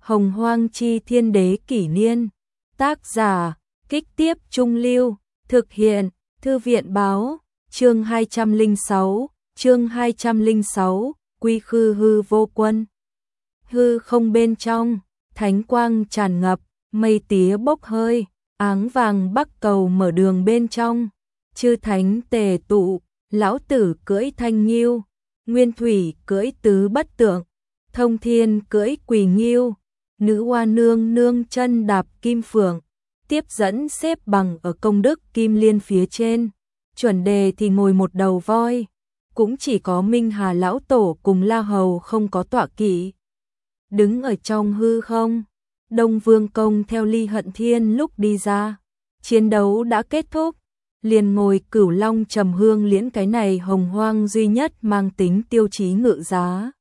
Hồng Hoang Chi Thiên Đế Kỷ Niên. Tác giả, Kích Tiếp Trung Lưu. Thực hiện, Thư viện Báo. Chương 206, Quy Khư Hư Vô Quân. Hư không bên trong, thánh quang tràn ngập, mây tía bốc hơi, áng vàng bắc cầu mở đường bên trong. Chư thánh tề tụ, lão tử cưỡi thanh nghiêu, nguyên thủy cưỡi tứ bất tượng, thông thiên cưỡi quỳ nghiêu, nữ hoa nương nương chân đạp kim phượng, tiếp dẫn xếp bằng ở công đức kim liên phía trên. Chuẩn đề thì ngồi một đầu voi, cũng chỉ có Minh Hà lão tổ cùng La Hầu không có tọa kỵ. Đứng ở trong hư không, Đông Vương Công theo Ly Hận Thiên lúc đi ra, chiến đấu đã kết thúc, liền ngồi Cửu Long Trầm Hương Liễn, cái này hồng hoang duy nhất mang tính tiêu chí ngự giá.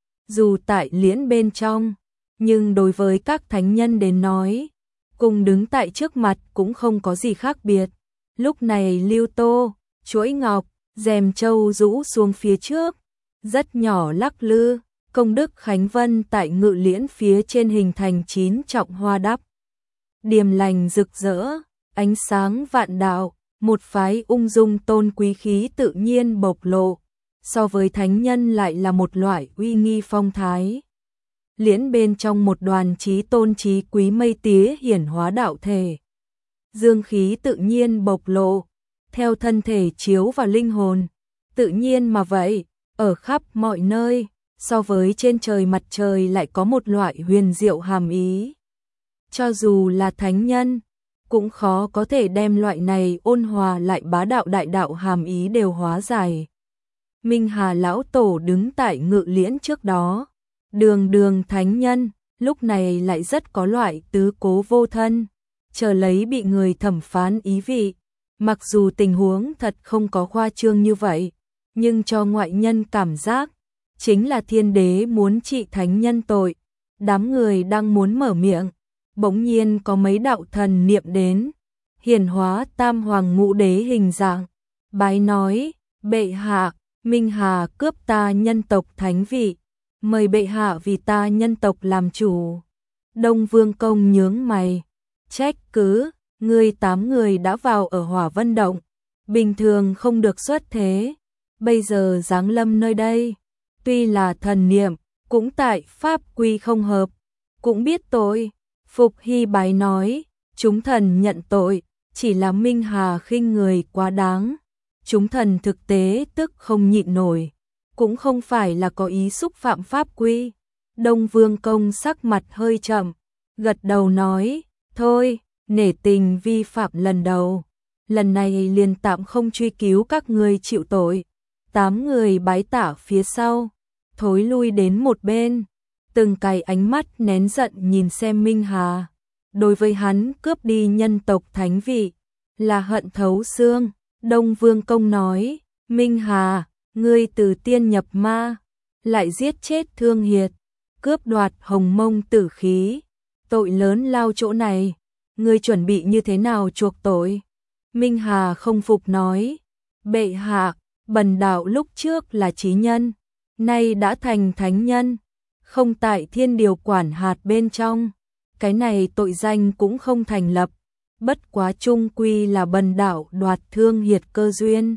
Dù tại liễn bên trong, nhưng đối với các thánh nhân đến nói, cùng đứng tại trước mặt cũng không có gì khác biệt. Lúc này Lưu Tô, chuỗi ngọc, rèm châu rũ xuống phía trước, rất nhỏ lắc lư, công đức Khánh Vân tại ngự liễn phía trên hình thành 9 trọng hoa đắp. Điềm lành rực rỡ, ánh sáng vạn đạo, một phái ung dung tôn quý khí tự nhiên bộc lộ, so với thánh nhân lại là một loại uy nghi phong thái. Liễn bên trong một đoàn chí tôn chí quý mây tía hiển hóa đạo thể. Dương khí tự nhiên bộc lộ, theo thân thể chiếu vào linh hồn, tự nhiên mà vậy, ở khắp mọi nơi, so với trên trời mặt trời lại có một loại huyền diệu hàm ý. Cho dù là thánh nhân, cũng khó có thể đem loại này ôn hòa lại bá đạo đại đạo hàm ý đều hóa giải. Minh Hà lão tổ đứng tại ngự liễn trước đó, đường thánh nhân, lúc này lại rất có loại tứ cố vô thân, chờ lấy bị người thẩm phán ý vị. Mặc dù tình huống thật không có khoa trương như vậy, nhưng cho ngoại nhân cảm giác, chính là thiên đế muốn trị thánh nhân tội. Đám người đang muốn mở miệng, bỗng nhiên có mấy đạo thần niệm đến, hiển hóa tam hoàng ngũ đế hình dạng, bái nói, bệ hạ, Minh Hà cướp ta nhân tộc thánh vị, mời bệ hạ vì ta nhân tộc làm chủ. Đông Vương Công nhướng mày, trách cứ, ngươi 8 người đã vào ở Hỏa Vân Động, bình thường không được xuất thế, bây giờ giáng lâm nơi đây, tuy là thần niệm, cũng tại pháp quy không hợp, cũng biết tội. Phục Hy bái nói, chúng thần nhận tội, chỉ là Minh Hà khinh người quá đáng, chúng thần thực tế tức không nhịn nổi, cũng không phải là có ý xúc phạm pháp quy. Đông Vương Công sắc mặt hơi chậm, gật đầu nói, thôi, nể tình vi phạm lần đầu, lần này liền tạm không truy cứu các người chịu tội. 8 người bái tả phía sau, thối lui đến một bên, từng cái ánh mắt nén giận nhìn xem Minh Hà. Đối với hắn cướp đi nhân tộc thánh vị, là hận thấu xương. Đông Vương Công nói, Minh Hà, ngươi từ tiên nhập ma, lại giết chết Thương Hiệt, cướp đoạt Hồng Mông tử khí, tội lớn lao chỗ này, ngươi chuẩn bị như thế nào chuộc tội? Minh Hà không phục nói, bệ hạ, bần đạo lúc trước là chí nhân, nay đã thành thánh nhân, không tại thiên điều quản hạt bên trong, cái này tội danh cũng không thành lập, bất quá chung quy là bần đạo đoạt Thương Hiệt cơ duyên.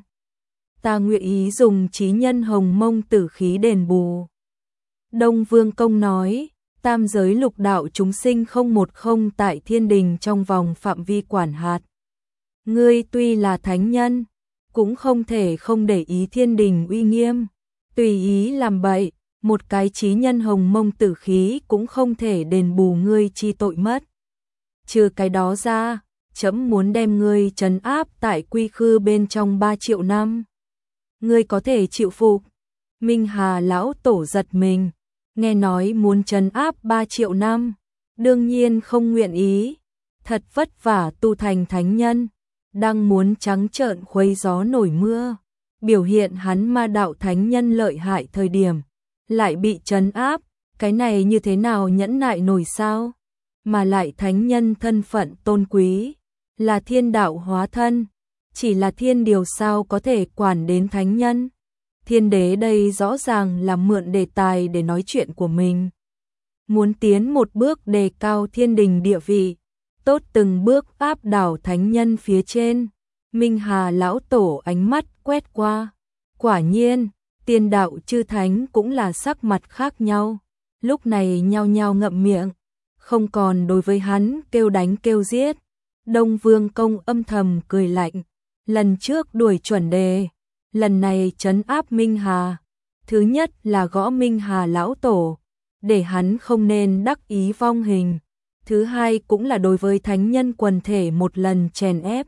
Ta nguyện ý dùng chí nhân Hồng Mông tử khí đền bù. Đông Vương Công nói, tam giới lục đạo chúng sinh không một không tại thiên đình trong vòng phạm vi quản hạt. Ngươi tuy là thánh nhân, cũng không thể không để ý thiên đình uy nghiêm, tùy ý làm bậy, một cái chí nhân Hồng Mông tử khí cũng không thể đền bù ngươi chi tội mất. Trừ cái đó ra, trẫm muốn đem ngươi trấn áp tại quy khư bên trong 3 triệu năm. Ngươi có thể chịu phục? Minh Hà lão tổ giật mình, nghe nói muốn trấn áp 3 triệu năm, đương nhiên không nguyện ý, thật vất vả tu thành thánh nhân, đang muốn trắng trợn khuấy gió nổi mưa, biểu hiện hắn ma đạo thánh nhân lợi hại thời điểm, lại bị trấn áp, cái này như thế nào nhẫn nại nổi sao? Mà lại thánh nhân thân phận tôn quý, là thiên đạo hóa thân, chỉ là thiên điều sao có thể quản đến thánh nhân? Thiên đế đây rõ ràng là mượn đề tài để nói chuyện của mình. muốn tiến một bước đề cao thiên đình địa vị, tốt từng bước áp đảo thánh nhân phía trên. Minh Hà lão tổ ánh mắt quét qua, quả nhiên, tiên đạo chư thánh cũng là sắc mặt khác nhau, lúc này nhao nhao ngậm miệng, không còn đối với hắn kêu đánh kêu giết. Đông Vương Công âm thầm cười lạnh, lần trước đuổi chuẩn đề, lần này trấn áp Minh Hà. Thứ nhất là gõ Minh Hà lão tổ, để hắn không nên đắc ý vong hình. Thứ hai cũng là đối với thánh nhân quần thể một lần chèn ép.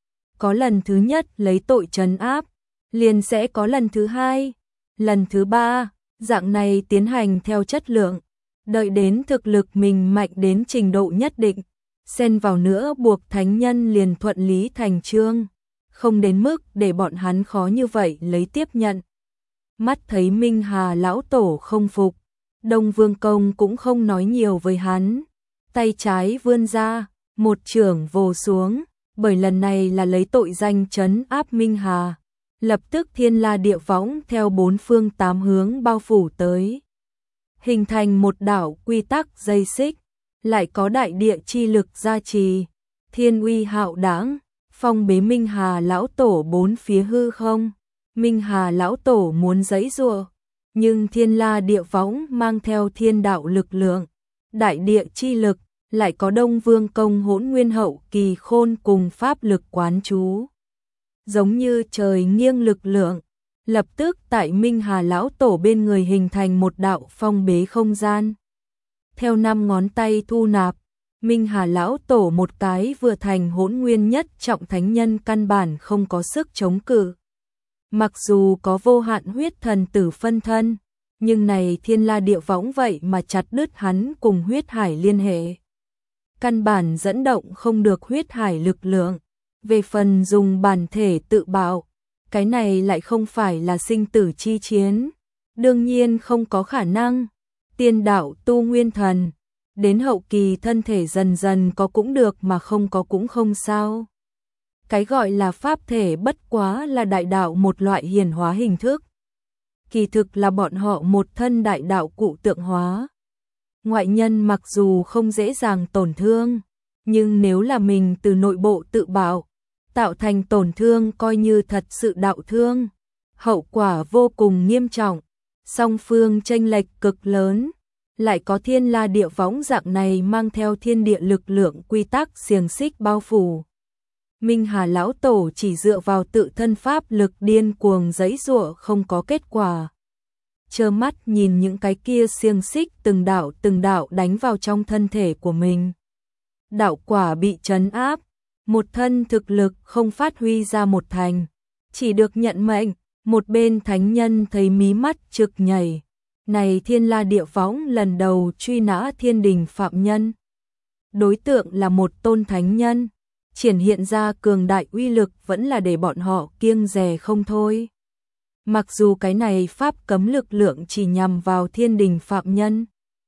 Có lần thứ nhất lấy tội trấn áp, liền sẽ có lần thứ hai, lần thứ ba, dạng này tiến hành theo chất lượng. Đợi đến thực lực mình mạnh đến trình độ nhất định, xen vào nữa buộc thánh nhân liền thuận lý thành chương, không đến mức để bọn hắn khó như vậy lấy tiếp nhận. Mắt thấy Minh Hà lão tổ không phục, Đông Vương Công cũng không nói nhiều với hắn, tay trái vươn ra, một chưởng vồ xuống, bởi lần này là lấy tội danh trấn áp Minh Hà, lập tức thiên la địa võng theo bốn phương tám hướng bao phủ tới, hình thành một đảo quy tắc dây xích, lại có đại địa chi lực gia trì, thiên uy hạo đãng, phong bế Minh Hà lão tổ bốn phía hư không. Minh Hà lão tổ muốn giãy giụa, nhưng thiên la địa võng mang theo thiên đạo lực lượng, đại địa chi lực, lại có Đông Vương Công Hỗn Nguyên hậu kỳ khôn cùng pháp lực quán chú, giống như trời nghiêng lực lượng, lập tức tại Minh Hà lão tổ bên người hình thành một đạo phong bế không gian. Theo 5 ngón tay thu nạp, Minh Hà lão tổ một cái vừa thành Hỗn Nguyên nhất trọng thánh nhân căn bản không có sức chống cự. Mặc dù có vô hạn huyết thần tử phân thân, nhưng này thiên la địa võng vậy mà chặt đứt hắn cùng huyết hải liên hệ. Căn bản dẫn động không được huyết hải lực lượng. Về phần dùng bản thể tự bạo, cái này lại không phải là sinh tử chi chiến. Đương nhiên không có khả năng. Tiên đạo tu nguyên thần, đến hậu kỳ thân thể dần dần có cũng được mà không có cũng không sao. Cái gọi là pháp thể bất quá là đại đạo một loại hiển hóa hình thức. Kỳ thực là bọn họ một thân đại đạo cụ tượng hóa. Ngoại nhân mặc dù không dễ dàng tổn thương, nhưng nếu là mình từ nội bộ tự bạo, tạo thành tổn thương coi như thật sự đạo thương. Hậu quả vô cùng nghiêm trọng, song phương chênh lệch cực lớn. Lại có thiên la địa võng dạng này mang theo thiên địa lực lượng quy tắc xiềng xích bao phủ. Minh Hà lão tổ chỉ dựa vào tự thân pháp lực điên cuồng giãy giụa không có kết quả. Trơ mắt nhìn những cái kia xiềng xích từng đạo đánh vào trong thân thể của mình. Đạo quả bị trấn áp, một thân thực lực không phát huy ra một thành, chỉ được nhận mệnh. Một bên thánh nhân thấy mí mắt trực nhảy. Này thiên la địa võng lần đầu truy nã thiên đình phạm nhân. Đối tượng là một tôn thánh nhân. Triển hiện ra cường đại uy lực vẫn là để bọn họ kiêng dè không thôi. Mặc dù cái này pháp cấm lực lượng chỉ nhằm vào thiên đình phạm nhân,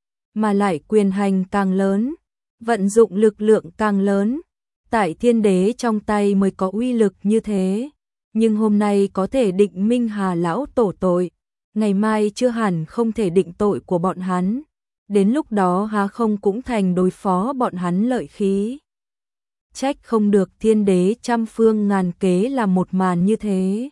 mà lại quyền hành càng lớn, vận dụng lực lượng càng lớn, tại thiên đế trong tay mới có uy lực như thế. Nhưng hôm nay có thể định Minh Hà lão tổ tội, ngày mai chưa hẳn không thể định tội của bọn hắn. Đến lúc đó há không cũng thành đối phó bọn hắn lợi khí. Trách không được thiên đế trăm phương ngàn kế làm một màn như thế.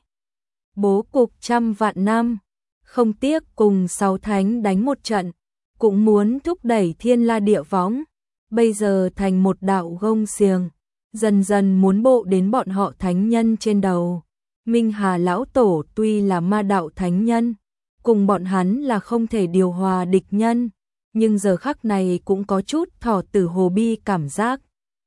Bố cục trăm vạn năm, không tiếc cùng 6 thánh đánh một trận, cũng muốn thúc đẩy thiên la địa võng. Bây giờ thành một đạo gông xiềng, dần dần muốn bộ đến bọn họ thánh nhân trên đầu. Minh Hà lão tổ tuy là ma đạo thánh nhân, cùng bọn hắn là không thể điều hòa địch nhân, nhưng giờ khắc này cũng có chút thỏ tử hồ bi cảm giác.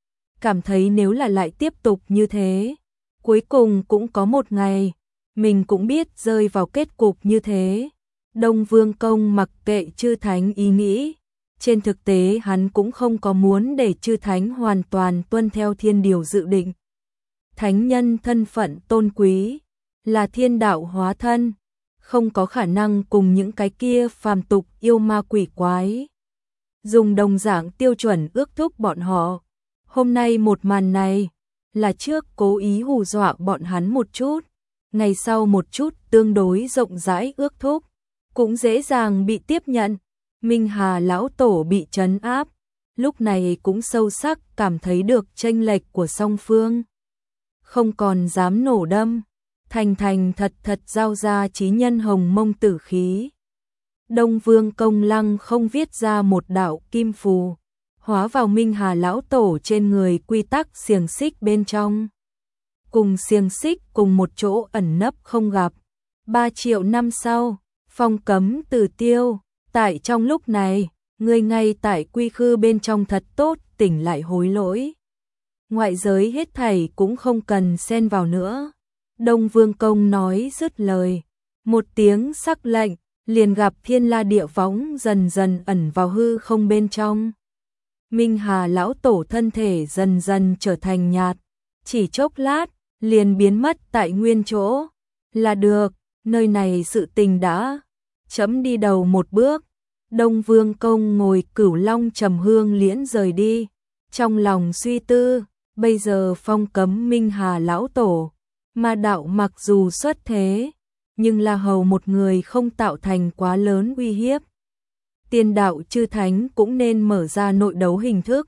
Cảm thấy nếu là lại tiếp tục như thế, cuối cùng cũng có một ngày, mình cũng biết rơi vào kết cục như thế. Đông Vương Công mặc kệ chư thánh ý nghĩ, trên thực tế hắn cũng không có muốn để chư thánh hoàn toàn tuân theo thiên điều dự định. Thánh nhân thân phận tôn quý, là thiên đạo hóa thân, không có khả năng cùng những cái kia phàm tục yêu ma quỷ quái dùng đồng dạng tiêu chuẩn ước thúc bọn họ. Hôm nay một màn này là trước cố ý hù dọa bọn hắn một chút, ngày sau một chút tương đối rộng rãi ước thúc, cũng dễ dàng bị tiếp nhận. Minh Hà lão tổ bị trấn áp, lúc này cũng sâu sắc cảm thấy được chênh lệch của song phương. Không còn dám nổ đâm, thành thành thật thật giao ra chí nhân hồng mông tử khí. Đông Vương Công Lăng không viết ra một đạo kim phù, hóa vào Minh Hà lão tổ trên người quy tắc xiềng xích bên trong. Cùng xiềng xích cùng một chỗ ẩn nấp không gặp. 3 triệu năm sau, phong cấm Tử tiêu, tại trong lúc này, ngươi ngay tại quy khư bên trong thật tốt, tỉnh lại hối lỗi. Ngoại giới hết thảy cũng không cần xen vào nữa. Đông Vương Công nói dứt lời, một tiếng sắc lệnh, liền gặp thiên la địa võng dần dần ẩn vào hư không bên trong. Minh Hà lão tổ thân thể dần dần trở thành nhạt, chỉ chốc lát, liền biến mất tại nguyên chỗ. Là được, nơi này sự tình đã chấm đi đầu một bước. Đông Vương Công ngồi Cửu Long trầm hương liễn rời đi, trong lòng suy tư, bây giờ phong cấm Minh Hà lão tổ, ma đạo mặc dù xuất thế, nhưng là hầu một người không tạo thành quá lớn uy hiếp. Tiên đạo chư thánh cũng nên mở ra nội đấu hình thức.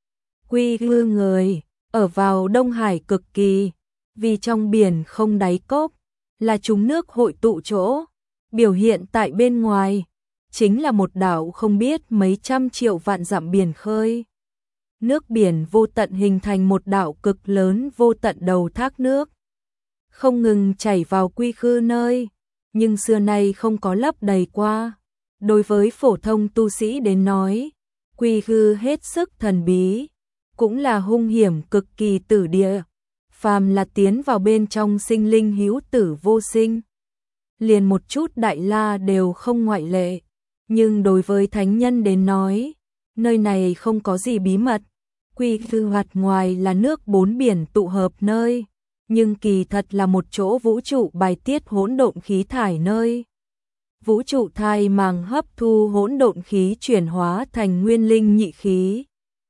Quy khư người, ở vào Đông Hải cực kỳ, vì trong biển không đáy cốc, là chúng nước hội tụ chỗ, biểu hiện tại bên ngoài, chính là một đảo không biết mấy trăm triệu vạn dặm biển khơi. Nước biển vô tận hình thành một đảo cực lớn vô tận đầu thác nước, không ngừng chảy vào quy khư nơi, nhưng xưa nay không có lấp đầy qua. Đối với phổ thông tu sĩ đến nói, quy khư hết sức thần bí, cũng là hung hiểm cực kỳ tử địa. Phàm là tiến vào bên trong sinh linh hữu tử vô sinh, liền một chút đại la đều không ngoại lệ. Nhưng đối với thánh nhân đến nói, nơi này không có gì bí mật. Quy khư hoạt ngoài là nước bốn biển tụ hợp nơi, nhưng kỳ thật là một chỗ vũ trụ bài tiết hỗn độn khí thải nơi. Vũ trụ thai màng hấp thu hỗn độn khí chuyển hóa thành nguyên linh nhị khí,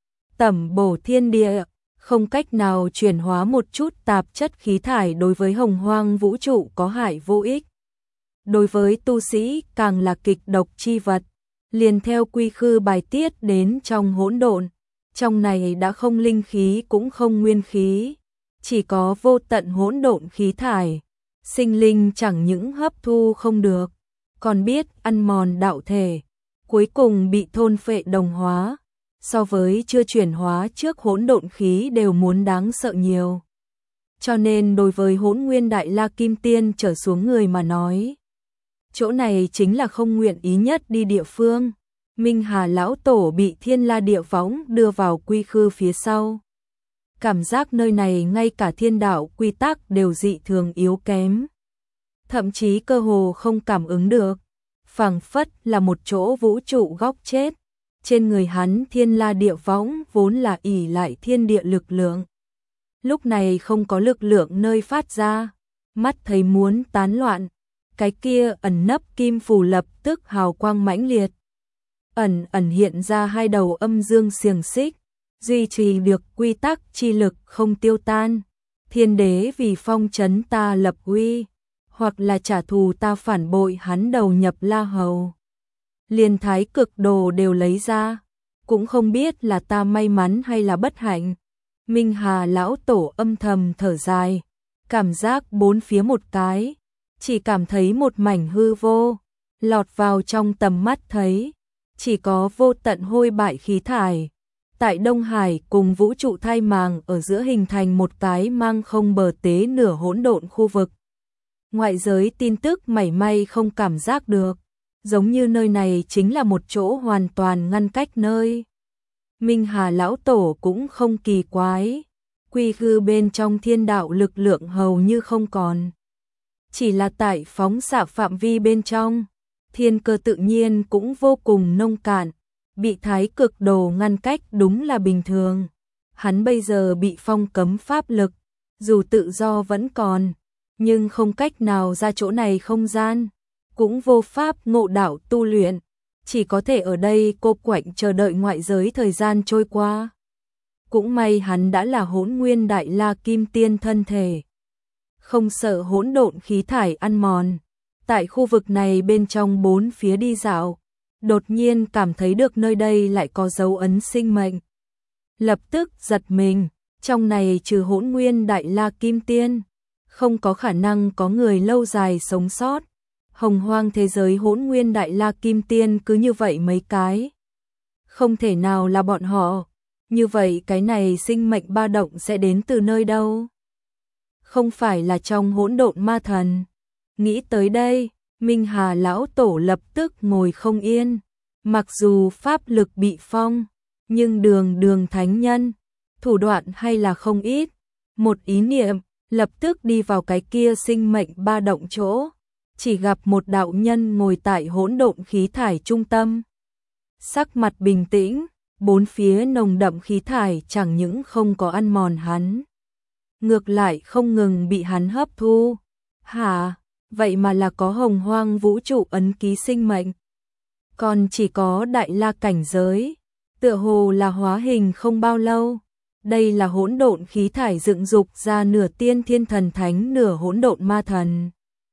tẩm bổ thiên địa, không cách nào chuyển hóa một chút tạp chất khí thải đối với hồng hoang vũ trụ có hại vô ích. Đối với tu sĩ càng là kịch độc chi vật, liền theo quy khư bài tiết đến trong hỗn độn, trong này đã không linh khí cũng không nguyên khí, chỉ có vô tận hỗn độn khí thải, sinh linh chẳng những hấp thu không được, còn biết ăn mòn đạo thể, cuối cùng bị thôn phệ đồng hóa, so với chưa chuyển hóa trước hỗn độn khí đều muốn đáng sợ nhiều. Cho nên đối với Hỗn Nguyên Đại La Kim Tiên trở xuống người mà nói, chỗ này chính là không nguyện ý nhất đi địa phương. Minh Hà lão tổ bị thiên la địa võng đưa vào quy khư phía sau. Cảm giác nơi này ngay cả thiên đạo quy tắc đều dị thường yếu kém. Thậm chí cơ hồ không cảm ứng được. Phảng phất là một chỗ vũ trụ góc chết. Trên người hắn thiên la địa võng vốn là ỷ lại thiên địa lực lượng. Lúc này không có lực lượng nơi phát ra. Mắt thấy muốn tán loạn. Cái kia ẩn nấp kim phù lập tức hào quang mãnh liệt. Ẩn ẩn hiện ra hai đầu âm dương xiềng xích, duy trì được quy tắc chi lực không tiêu tan. Thiên đế vì phong trấn ta lập uy, hoặc là trả thù ta phản bội hắn đầu nhập La Hầu. Liên thái cực đồ đều lấy ra, cũng không biết là ta may mắn hay là bất hạnh. Minh Hà lão tổ âm thầm thở dài, cảm giác bốn phía một cái, chỉ cảm thấy một mảnh hư vô, lọt vào trong tầm mắt thấy. Chỉ có vô tận hôi bại khí thải, tại Đông Hải cùng vũ trụ thai màng ở giữa hình thành một cái mang không bờ tế nửa hỗn độn khu vực. Ngoại giới tin tức mảy may không cảm giác được, giống như nơi này chính là một chỗ hoàn toàn ngăn cách nơi. Minh Hà lão tổ cũng không kỳ quái, quy khư bên trong thiên đạo lực lượng hầu như không còn. Chỉ là tại phóng xạ phạm vi bên trong, thiên cơ tự nhiên cũng vô cùng nông cạn, bị thái cực đồ ngăn cách đúng là bình thường. Hắn bây giờ bị phong cấm pháp lực, dù tự do vẫn còn, nhưng không cách nào ra chỗ này không gian, cũng vô pháp ngộ đạo tu luyện, chỉ có thể ở đây cô quạnh chờ đợi ngoại giới thời gian trôi qua. Cũng may hắn đã là Hỗn Nguyên Đại La Kim Tiên thân thể, không sợ hỗn độn khí thải ăn mòn. Tại khu vực này bên trong bốn phía đi dạo, đột nhiên cảm thấy được nơi đây lại có dấu ấn sinh mệnh. Lập tức giật mình, trong này trừ Hỗn Nguyên Đại La Kim Tiên, không có khả năng có người lâu dài sống sót. Hồng hoang thế giới Hỗn Nguyên Đại La Kim Tiên cứ như vậy mấy cái. Không thể nào là bọn họ. Như vậy cái này sinh mệnh ba động sẽ đến từ nơi đâu? Không phải là trong hỗn độn ma thần. Nghĩ tới đây, Minh Hà lão tổ lập tức ngồi không yên. Mặc dù pháp lực bị phong, nhưng đường thánh nhân, thủ đoạn hay là không ít. Một ý niệm, lập tức đi vào cái kia sinh mệnh ba động chỗ. Chỉ gặp một đạo nhân ngồi tại hỗn độn khí thải trung tâm. Sắc mặt bình tĩnh, bốn phía nồng đậm khí thải chẳng những không có ăn mòn hắn. Ngược lại không ngừng bị hắn hấp thu. Hả? Vậy mà là có hồng hoang vũ trụ ấn ký sinh mệnh. Còn chỉ có đại la cảnh giới. Tựa hồ là hóa hình không bao lâu. Đây là hỗn độn khí thải dựng dục ra nửa tiên thiên thần thánh nửa hỗn độn ma thần.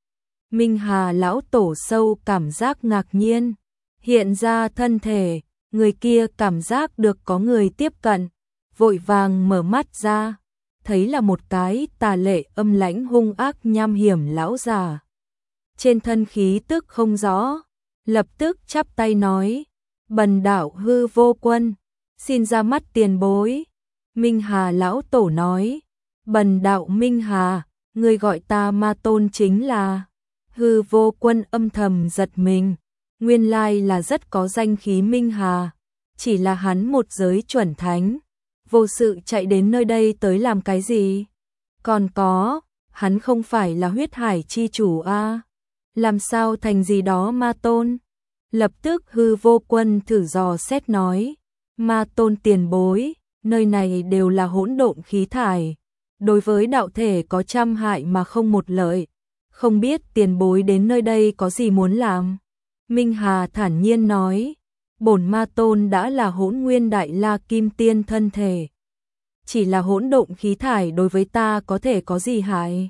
Minh Hà lão tổ sâu cảm giác ngạc nhiên. Hiện ra thân thể, người kia cảm giác được có người tiếp cận. Vội vàng mở mắt ra. Thấy là một cái tà lệ âm lãnh hung ác nham hiểm lão già. Trên thân khí tức không rõ. Lập tức chắp tay nói. Bần đạo hư vô quân. Xin ra mắt tiền bối. Minh Hà lão tổ nói. Bần đạo Minh Hà. Người gọi ta ma tôn chính là. Hư vô quân âm thầm giật mình. Nguyên lai là rất có danh khí Minh Hà. Chỉ là hắn một giới chuẩn thánh. Vô sự chạy đến nơi đây tới làm cái gì? Còn có, hắn không phải là huyết hải chi chủ a? Làm sao thành gì đó ma tôn? Lập tức hư vô quân thử dò xét nói. Ma tôn tiền bối, nơi này đều là hỗn độn khí thải. Đối với đạo thể có trăm hại mà không một lợi. Không biết tiền bối đến nơi đây có gì muốn làm? Minh Hà thản nhiên nói. Bổn ma tôn đã là Hỗn Nguyên Đại La Kim Tiên thân thể. Chỉ là hỗn độn khí thải đối với ta có thể có gì hại?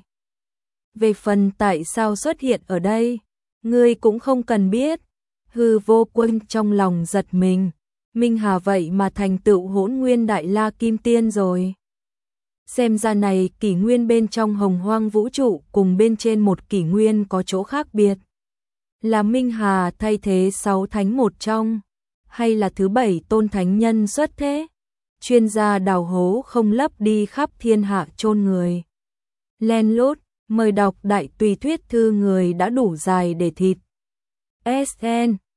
Về phần tại sao xuất hiện ở đây, ngươi cũng không cần biết. Hư vô quân trong lòng giật mình. Minh Hà vậy mà thành tựu Hỗn Nguyên Đại La Kim Tiên rồi. Xem ra này kỷ nguyên bên trong hồng hoang vũ trụ cùng bên trên một kỷ nguyên có chỗ khác biệt. Là Minh Hà thay thế 6 thánh một trong, hay là thứ 7 tôn thánh nhân xuất thế? Chuyên gia đào hố không lấp đi khắp thiên hạ chôn người. Len lút, mời đọc đại tùy thuyết thư người đã đủ dài để thịt. SN